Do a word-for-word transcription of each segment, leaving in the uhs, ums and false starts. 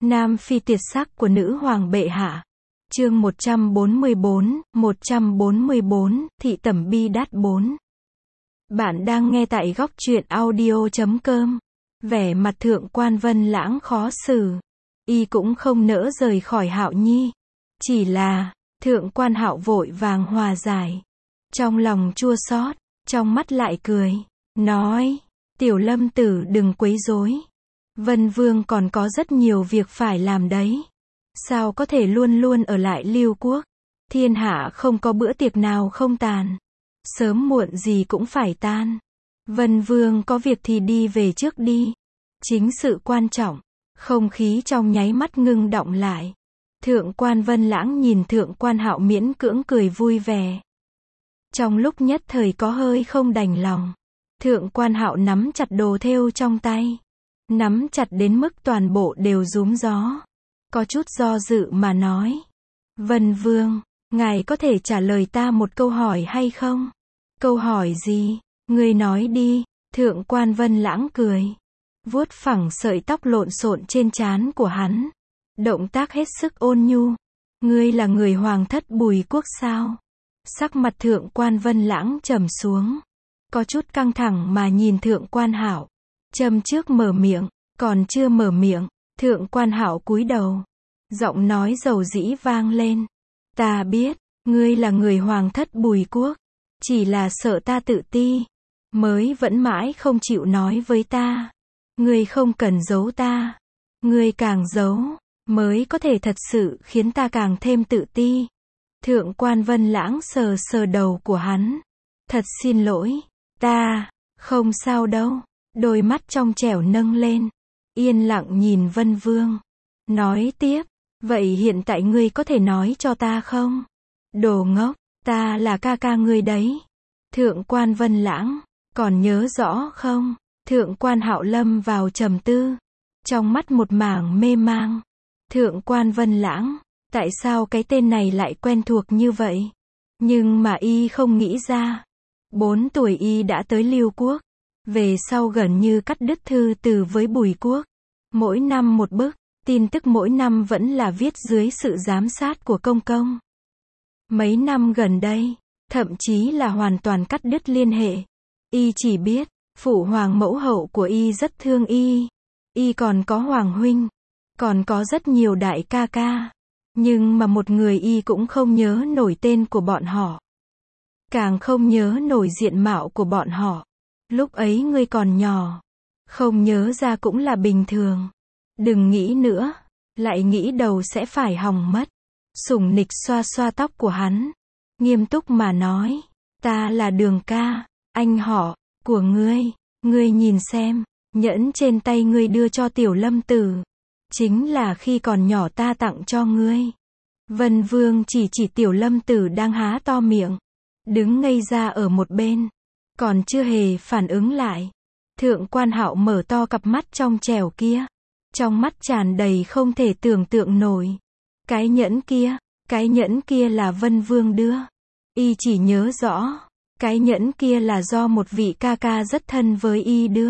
Nam phi tuyệt sắc của nữ hoàng bệ hạ. Chương một trăm bốn mươi bốn, một trăm bốn mươi bốn, thị tẩm bi đát bốn. Bạn đang nghe tại góc truyện audio chấm com. Vẻ mặt thượng quan Vân Lãng khó xử. Y cũng không nỡ rời khỏi Hạo Nhi. Chỉ là, thượng quan Hạo vội vàng hòa giải. Trong lòng chua xót, trong mắt lại cười. Nói, tiểu lâm tử đừng quấy rối. Vân Vương còn có rất nhiều việc phải làm đấy. Sao có thể luôn luôn ở lại Lưu Quốc? Thiên hạ không có bữa tiệc nào không tàn. Sớm muộn gì cũng phải tan. Vân Vương có việc thì đi về trước đi. Chính sự quan trọng. Không khí trong nháy mắt ngưng đọng lại. Thượng quan Vân Lãng nhìn thượng quan Hạo miễn cưỡng cười vui vẻ. Trong lúc nhất thời có hơi không đành lòng. Thượng quan Hạo nắm chặt đồ thêu trong tay. Nắm chặt đến mức toàn bộ đều rúm gió. Có chút do dự mà nói. Vân Vương, ngài có thể trả lời ta một câu hỏi hay không? Câu hỏi gì? Ngươi nói đi. Thượng quan Vân Lãng cười. Vuốt phẳng sợi tóc lộn xộn trên trán của hắn. Động tác hết sức ôn nhu. Ngươi là người hoàng thất Bùi Quốc sao? Sắc mặt thượng quan Vân Lãng trầm xuống. Có chút căng thẳng mà nhìn thượng quan Hạo. Châm trước mở miệng, còn chưa mở miệng, thượng quan Hạo cúi đầu. Giọng nói dầu dĩ vang lên. Ta biết, ngươi là người hoàng thất Bùi Quốc. Chỉ là sợ ta tự ti. Mới vẫn mãi không chịu nói với ta. Ngươi không cần giấu ta. Ngươi càng giấu, mới có thể thật sự khiến ta càng thêm tự ti. Thượng quan Vân Lãng sờ sờ đầu của hắn. Thật xin lỗi, ta, không sao đâu. Đôi mắt trong trẻo nâng lên. Yên lặng nhìn Vân Vương. Nói tiếp. Vậy hiện tại ngươi có thể nói cho ta không? Đồ ngốc, ta là ca ca ngươi đấy. Thượng quan Vân Lãng, còn nhớ rõ không? Thượng quan Hạo lâm vào trầm tư. Trong mắt một mảng mê mang. Thượng quan Vân Lãng, tại sao cái tên này lại quen thuộc như vậy? Nhưng mà y không nghĩ ra. Bốn tuổi y đã tới Lưu Quốc. Về sau gần như cắt đứt thư từ với Bùi Quốc. Mỗi năm một bức, tin tức mỗi năm vẫn là viết dưới sự giám sát của công công. Mấy năm gần đây, thậm chí là hoàn toàn cắt đứt liên hệ. Y chỉ biết, phụ hoàng mẫu hậu của y rất thương y. Y còn có hoàng huynh, còn có rất nhiều đại ca ca. Nhưng mà một người y cũng không nhớ nổi tên của bọn họ. Càng không nhớ nổi diện mạo của bọn họ. Lúc ấy ngươi còn nhỏ. Không nhớ ra cũng là bình thường. Đừng nghĩ nữa. Lại nghĩ đầu sẽ phải hỏng mất. Sủng nịch xoa xoa tóc của hắn. Nghiêm túc mà nói. Ta là Đường ca. Anh họ của ngươi. Ngươi nhìn xem. Nhẫn trên tay ngươi đưa cho tiểu lâm tử. Chính là khi còn nhỏ ta tặng cho ngươi. Vân Vương chỉ chỉ tiểu lâm tử đang há to miệng. Đứng ngây ra ở một bên. Còn chưa hề phản ứng lại. Thượng quan Hạo mở to cặp mắt trong trẻo kia. Trong mắt tràn đầy không thể tưởng tượng nổi. Cái nhẫn kia, cái nhẫn kia là Vân Vương đưa. Y chỉ nhớ rõ. Cái nhẫn kia là do một vị ca ca rất thân với y đưa.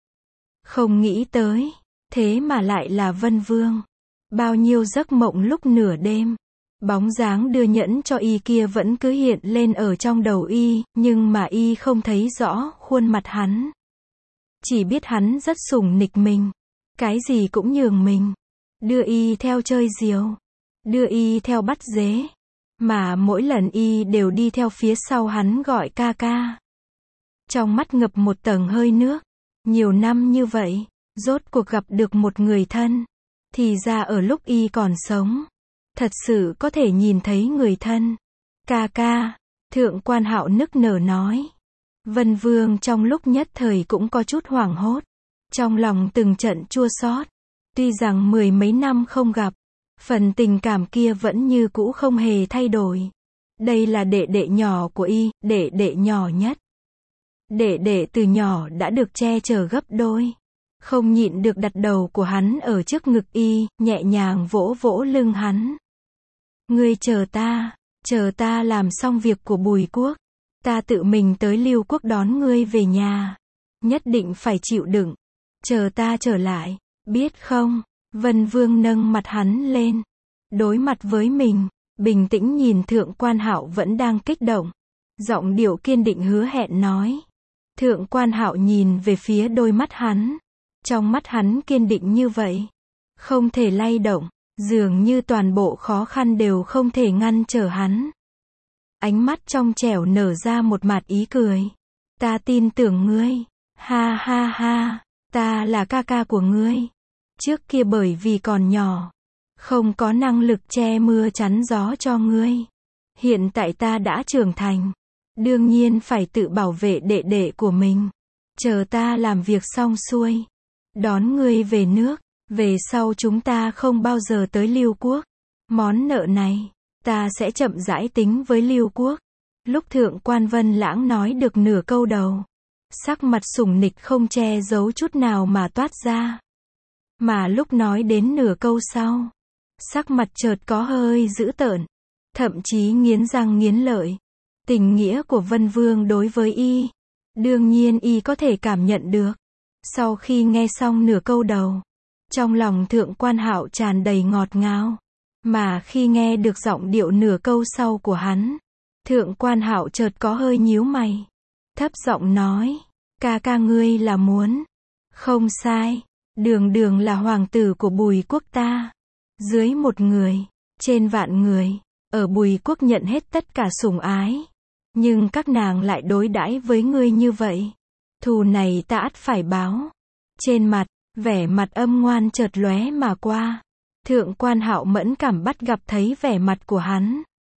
Không nghĩ tới. Thế mà lại là Vân Vương. Bao nhiêu giấc mộng lúc nửa đêm. Bóng dáng đưa nhẫn cho y kia vẫn cứ hiện lên ở trong đầu y, nhưng mà y không thấy rõ khuôn mặt hắn. Chỉ biết hắn rất sủng nịch mình. Cái gì cũng nhường mình. Đưa y theo chơi diều. Đưa y theo bắt dế. Mà mỗi lần y đều đi theo phía sau hắn gọi ca ca. Trong mắt ngập một tầng hơi nước. Nhiều năm như vậy, rốt cuộc gặp được một người thân. Thì ra ở lúc y còn sống. Thật sự có thể nhìn thấy người thân. Ca ca, thượng quan Hạo nức nở nói. Vân Vương trong lúc nhất thời cũng có chút hoảng hốt. Trong lòng từng trận chua xót. Tuy rằng mười mấy năm không gặp, phần tình cảm kia vẫn như cũ không hề thay đổi. Đây là đệ đệ nhỏ của y, đệ đệ nhỏ nhất. Đệ đệ từ nhỏ đã được che chở gấp đôi. Không nhịn được đặt đầu của hắn ở trước ngực y, nhẹ nhàng vỗ vỗ lưng hắn. Ngươi chờ ta, chờ ta làm xong việc của Bùi Quốc. Ta tự mình tới Lưu Quốc đón ngươi về nhà. Nhất định phải chịu đựng. Chờ ta trở lại, biết không? Vân Vương nâng mặt hắn lên, đối mặt với mình, bình tĩnh nhìn Thượng Quan Hạo vẫn đang kích động, giọng điệu kiên định hứa hẹn nói. Thượng Quan Hạo nhìn về phía đôi mắt hắn, trong mắt hắn kiên định như vậy, không thể lay động, dường như toàn bộ khó khăn đều không thể ngăn trở hắn. Ánh mắt trong trẻo nở ra một mạt ý cười. Ta tin tưởng ngươi, ha ha ha, ta là ca ca của ngươi. Trước kia bởi vì còn nhỏ, không có năng lực che mưa chắn gió cho ngươi. Hiện tại ta đã trưởng thành, đương nhiên phải tự bảo vệ đệ đệ của mình. Chờ ta làm việc xong xuôi, đón ngươi về nước, về sau chúng ta không bao giờ tới Lưu Quốc. Món nợ này, ta sẽ chậm rãi tính với Lưu Quốc. Lúc Thượng Quan Vân Lãng nói được nửa câu đầu, sắc mặt sủng nịch không che giấu chút nào mà toát ra. Mà lúc nói đến nửa câu sau, sắc mặt chợt có hơi dữ tợn, thậm chí nghiến răng nghiến lợi. Tình nghĩa của Vân Vương đối với y, đương nhiên y có thể cảm nhận được. Sau khi nghe xong nửa câu đầu, trong lòng Thượng Quan Hạo tràn đầy ngọt ngào, mà khi nghe được giọng điệu nửa câu sau của hắn, Thượng Quan Hạo chợt có hơi nhíu mày, thấp giọng nói, ca ca ngươi là muốn. Không sai, đường đường là hoàng tử của Bùi quốc ta. Dưới một người, trên vạn người, ở Bùi quốc nhận hết tất cả sủng ái. Nhưng các nàng lại đối đãi với ngươi như vậy. Thù này ta ắt phải báo. Trên mặt, vẻ mặt âm ngoan chợt lóe mà qua. Thượng Quan Hạo mẫn cảm bắt gặp thấy vẻ mặt của hắn.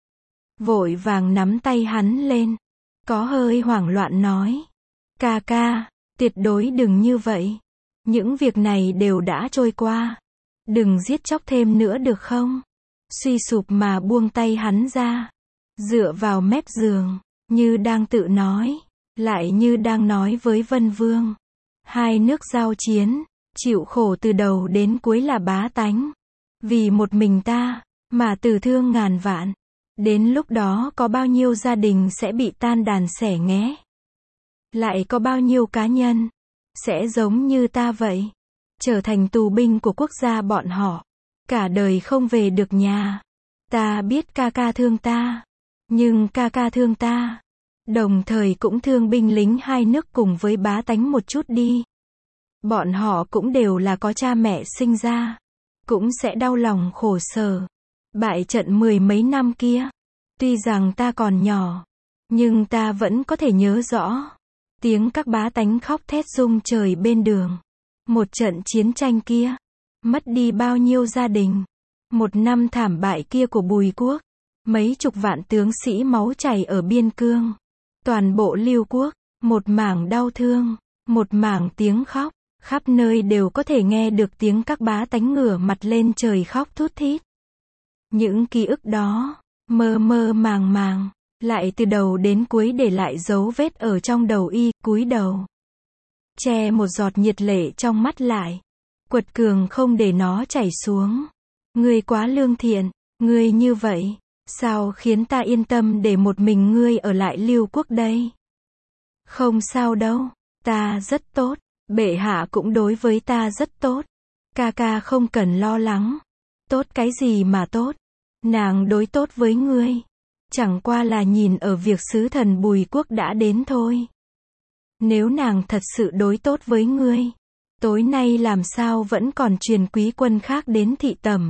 Vội vàng nắm tay hắn lên, có hơi hoảng loạn nói. Ca ca, tuyệt đối đừng như vậy. Những việc này đều đã trôi qua. Đừng giết chóc thêm nữa được không? Suy sụp mà buông tay hắn ra, dựa vào mép giường, như đang tự nói, lại như đang nói với Vân Vương. Hai nước giao chiến, chịu khổ từ đầu đến cuối là bá tánh. Vì một mình ta, mà tử thương ngàn vạn. Đến lúc đó có bao nhiêu gia đình sẽ bị tan đàn xẻ nghé. Lại có bao nhiêu cá nhân, sẽ giống như ta vậy, trở thành tù binh của quốc gia bọn họ. Cả đời không về được nhà. Ta biết ca ca thương ta. Nhưng ca ca thương ta, đồng thời cũng thương binh lính hai nước cùng với bá tánh một chút đi. Bọn họ cũng đều là có cha mẹ sinh ra, cũng sẽ đau lòng khổ sở. Bại trận mười mấy năm kia, tuy rằng ta còn nhỏ, nhưng ta vẫn có thể nhớ rõ tiếng các bá tánh khóc thét rung trời bên đường. Một trận chiến tranh kia, mất đi bao nhiêu gia đình. Một năm thảm bại kia của Bùi quốc, mấy chục vạn tướng sĩ máu chảy ở biên cương. Toàn bộ Lưu quốc, một mảng đau thương, một mảng tiếng khóc, khắp nơi đều có thể nghe được tiếng các bá tánh ngửa mặt lên trời khóc thút thít. Những ký ức đó, mơ mơ màng màng, lại từ đầu đến cuối để lại dấu vết ở trong đầu y, cúi đầu, che một giọt nhiệt lệ trong mắt lại, quật cường không để nó chảy xuống. Ngươi quá lương thiện, ngươi như vậy, sao khiến ta yên tâm để một mình ngươi ở lại Lưu quốc đây? Không sao đâu, ta rất tốt, bệ hạ cũng đối với ta rất tốt. Ca ca không cần lo lắng. Tốt cái gì mà tốt? Nàng đối tốt với ngươi, chẳng qua là nhìn ở việc sứ thần Bùi quốc đã đến thôi. Nếu nàng thật sự đối tốt với ngươi, tối nay làm sao vẫn còn truyền quý quân khác đến thị tẩm.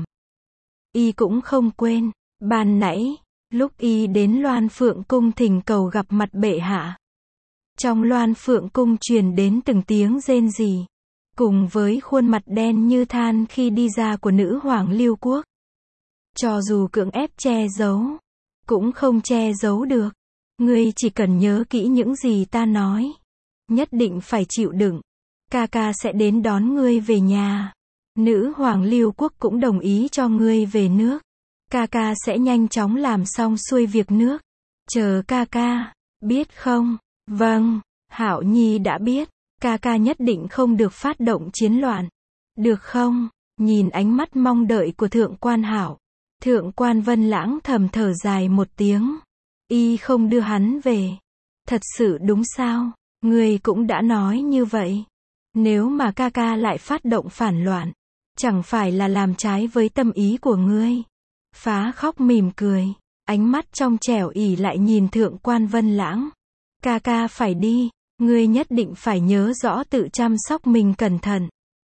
Y cũng không quên, ban nãy, lúc y đến Loan Phượng cung thỉnh cầu gặp mặt bệ hạ. Trong Loan Phượng cung truyền đến từng tiếng rên rỉ, cùng với khuôn mặt đen như than khi đi ra của nữ hoàng Lưu quốc. Cho dù cưỡng ép che giấu, cũng không che giấu được. Ngươi chỉ cần nhớ kỹ những gì ta nói, nhất định phải chịu đựng. Ca ca sẽ đến đón ngươi về nhà. Nữ hoàng Lưu quốc cũng đồng ý cho ngươi về nước. Ca ca sẽ nhanh chóng làm xong xuôi việc nước. Chờ ca ca, biết không? Vâng, Hạo Nhi đã biết. Ca ca nhất định không được phát động chiến loạn. Được không? Nhìn ánh mắt mong đợi của Thượng Quan Hạo, Thượng Quan Vân Lãng thầm thở dài một tiếng. Y không đưa hắn về. Thật sự đúng sao? Ngươi cũng đã nói như vậy. Nếu mà ca ca lại phát động phản loạn, chẳng phải là làm trái với tâm ý của ngươi. Phá khóc mỉm cười, ánh mắt trong trẻo ỉ lại nhìn Thượng quan Vân Lãng. Ca ca phải đi, ngươi nhất định phải nhớ rõ tự chăm sóc mình cẩn thận.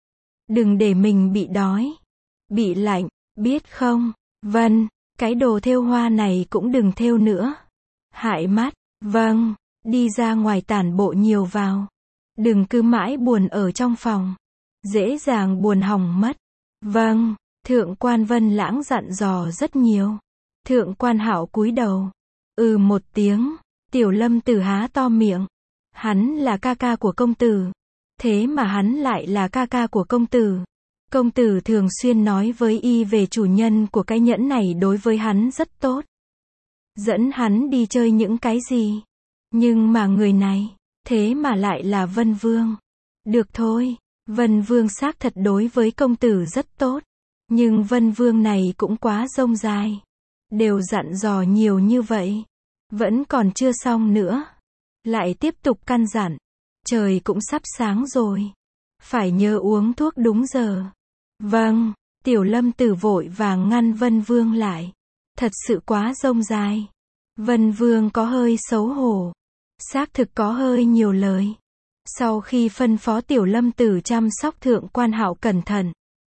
Đừng để mình bị đói, bị lạnh, biết không? Vâng, cái đồ thêu hoa này cũng đừng thêu nữa. Hại mắt, vâng, đi ra ngoài tản bộ nhiều vào. Đừng cứ mãi buồn ở trong phòng, dễ dàng buồn hỏng mất. Vâng, Thượng quan Vân Lãng dặn dò rất nhiều. Thượng quan Hạo cúi đầu, ừ một tiếng. Tiểu Lâm Tử há to miệng. Hắn là ca ca của công tử, thế mà hắn lại là ca ca của công tử. Công tử thường xuyên nói với y về chủ nhân của cái nhẫn này đối với hắn rất tốt, dẫn hắn đi chơi những cái gì. Nhưng mà người này, thế mà lại là Vân Vương. Được thôi, Vân Vương xác thật đối với công tử rất tốt, nhưng Vân Vương này cũng quá rông dài. Đều dặn dò nhiều như vậy, vẫn còn chưa xong nữa. Lại tiếp tục căn dặn, trời cũng sắp sáng rồi, phải nhớ uống thuốc đúng giờ. Vâng, Tiểu Lâm Tử vội vàng ngăn Vân Vương lại. Thật sự quá rông dài. Vân Vương có hơi xấu hổ, xác thực có hơi nhiều lời. Sau khi phân phó Tiểu Lâm Tử chăm sóc Thượng quan Hạo cẩn thận,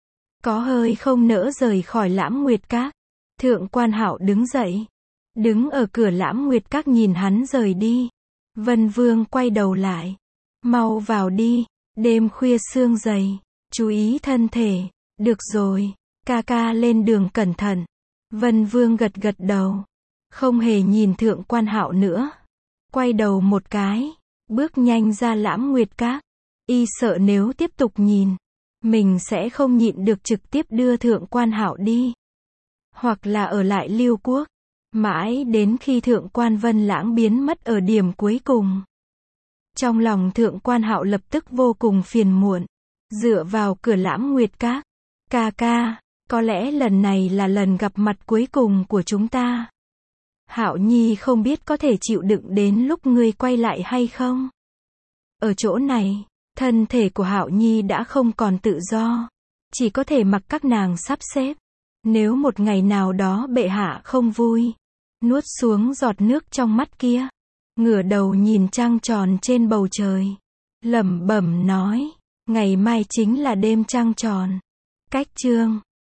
có hơi không nỡ rời khỏi Lãm Nguyệt Các. Thượng quan Hạo đứng dậy, đứng ở cửa Lãm Nguyệt Các nhìn hắn rời đi. Vân Vương quay đầu lại, mau vào đi, đêm khuya sương dày, chú ý thân thể. Được rồi, ca ca lên đường cẩn thận. Vân Vương gật gật đầu, không hề nhìn Thượng quan Hạo nữa, quay đầu một cái, bước nhanh ra Lãm Nguyệt Các. Y sợ nếu tiếp tục nhìn, mình sẽ không nhịn được trực tiếp đưa Thượng quan Hạo đi, hoặc là ở lại Lưu Quốc, mãi đến khi Thượng quan Vân Lãng biến mất ở điểm cuối cùng. Trong lòng Thượng quan Hạo lập tức vô cùng phiền muộn, dựa vào cửa Lãm Nguyệt Các. Ca ca, có lẽ lần này là lần gặp mặt cuối cùng của chúng ta. Hạo Nhi không biết có thể chịu đựng đến lúc ngươi quay lại hay không. Ở chỗ này, thân thể của Hạo Nhi đã không còn tự do, chỉ có thể mặc các nàng sắp xếp. Nếu một ngày nào đó bệ hạ không vui, nuốt xuống giọt nước trong mắt kia, ngửa đầu nhìn trăng tròn trên bầu trời, lẩm bẩm nói, ngày mai chính là đêm trăng tròn. Cách chương